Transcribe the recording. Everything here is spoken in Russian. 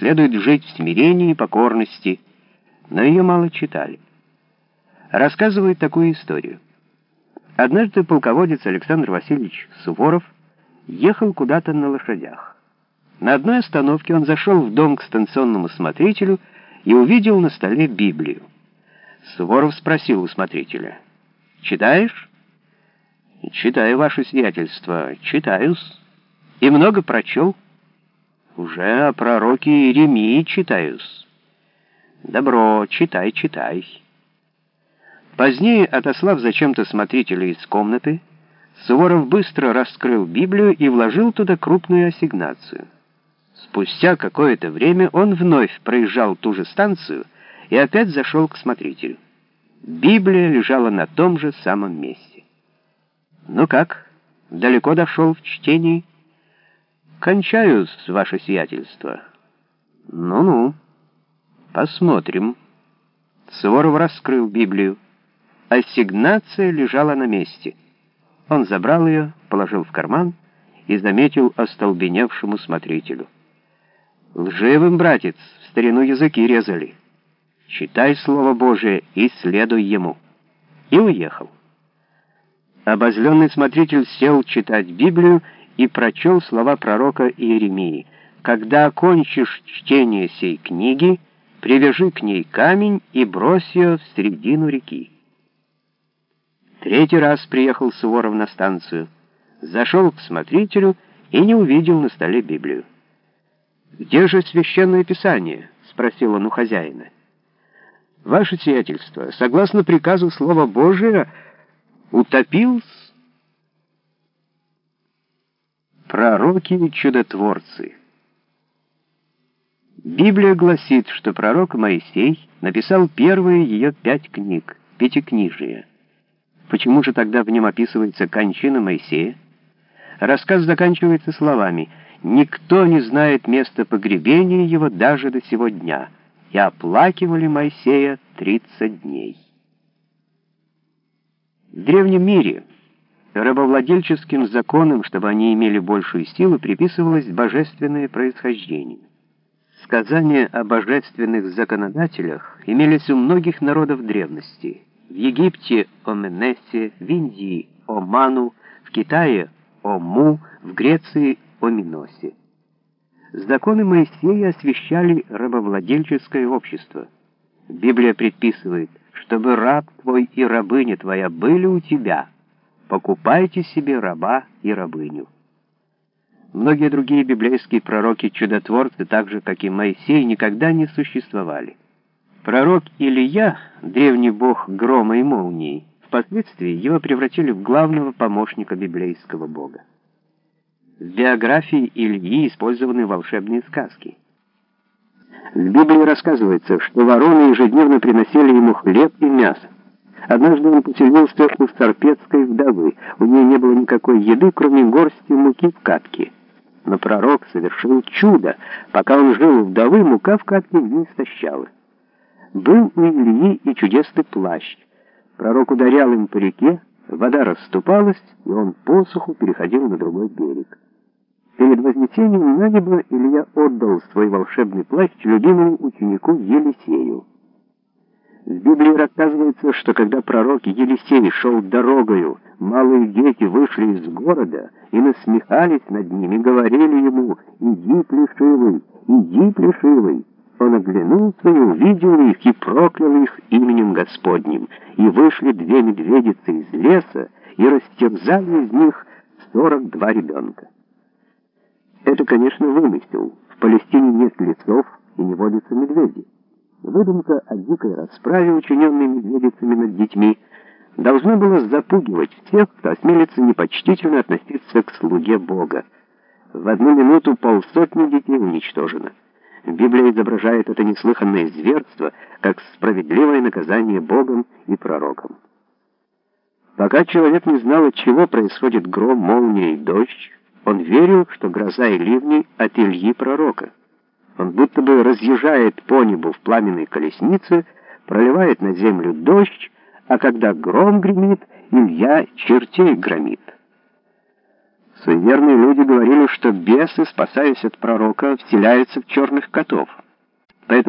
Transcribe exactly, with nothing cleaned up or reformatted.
следует жить в смирении и покорности, но ее мало читали. Рассказывают такую историю. Однажды полководец Александр Васильевич Суворов ехал куда-то на лошадях. На одной остановке он зашел в дом к станционному смотрителю и увидел на столе Библию. Суворов спросил у смотрителя: «Читаешь?» «Читаю, ваше сиятельство, читаю-с». «И много прочел?» «Уже о пророке Иеремии читаю-с». «Добро, читай, читай». Позднее, отослав зачем-то смотрителя из комнаты, Суворов быстро раскрыл Библию и вложил туда крупную ассигнацию. Спустя какое-то время он вновь проезжал ту же станцию и опять зашел к смотрителю. Библия лежала на том же самом месте. «Ну как, далеко дошел в чтении?» «Кончаю, ваше сиятельство». «Ну-ну, посмотрим». Суворов раскрыл Библию. Ассигнация лежала на месте. Он забрал ее, положил в карман и заметил остолбеневшему смотрителю: «Лживым, братец, в старину языки резали. Читай Слово Божие и следуй ему». И уехал. Обозленный смотритель сел читать Библию и прочел слова пророка Иеремии: «Когда окончишь чтение сей книги, привяжи к ней камень и брось ее в середину реки». Третий раз приехал Суворов на станцию, зашел к смотрителю и не увидел на столе Библию. «Где же священное писание?» — спросил он у хозяина. «Ваше сиятельство, согласно приказу Слова Божия, утопил-с». Пророки и чудотворцы. Библия гласит, что пророк Моисей написал первые ее пять книг, пятикнижие. Почему же тогда в нем описывается кончина Моисея? Рассказ заканчивается словами: «Никто не знает места погребения его даже до сего дня, и оплакивали Моисея тридцать дней». В древнем мире рабовладельческим законам, чтобы они имели большую силу, приписывалось божественное происхождение. Сказания о божественных законодателях имелись у многих народов древности. В Египте о Менесе, в Индии о Ману, в Китае о Му, в Греции о Миносе. Законы Моисея освящали рабовладельческое общество. Библия предписывает: «Чтобы раб твой и рабыня твоя были у тебя, покупайте себе раба и рабыню». Многие другие библейские пророки-чудотворцы, так же, как и Моисей, никогда не существовали. Пророк Илия, древний бог грома и молнии, впоследствии его превратили в главного помощника библейского бога. В биографии Ильи использованы волшебные сказки. В Библии рассказывается, что вороны ежедневно приносили ему хлеб и мясо. Однажды он поселился у сарпетской вдовы. У нее не было никакой еды, кроме горсти муки в катке. Но пророк совершил чудо. Пока он жил у вдовы, мука в катке не истощала. Был у Ильи и чудесный плащ. Пророк ударял им по реке, вода расступалась, и он по суху переходил на другой берег. Перед вознесением на небо Илья отдал свой волшебный плащ любимому ученику Елисею. В Библии рассказывается, что когда пророк Елисей шел дорогою, малые дети вышли из города и насмехались над ними, говорили ему: «Иди, плешивый, иди, плешивый». Он оглянулся и увидел их, и проклял их именем Господним. И вышли две медведицы из леса, и растерзали из них сорок два ребенка. Это, конечно, вымысел. В Палестине нет лесов и не водятся медведи. Выдумка о дикой расправе, учиненной медведицами над детьми, должна была запугивать всех, кто осмелится непочтительно относиться к слуге Бога. В одну минуту полсотни детей уничтожено. Библия изображает это неслыханное зверство как справедливое наказание Богом и пророком. Пока человек не знал, от чего происходит гром, молния и дождь, он верил, что гроза и ливни от Ильи пророка. Он будто бы разъезжает по небу в пламенной колеснице, проливает на землю дождь, а когда гром гремит, Илья чертей громит. Суеверные люди говорили, что бесы, спасаясь от пророка, вселяются в черных котов.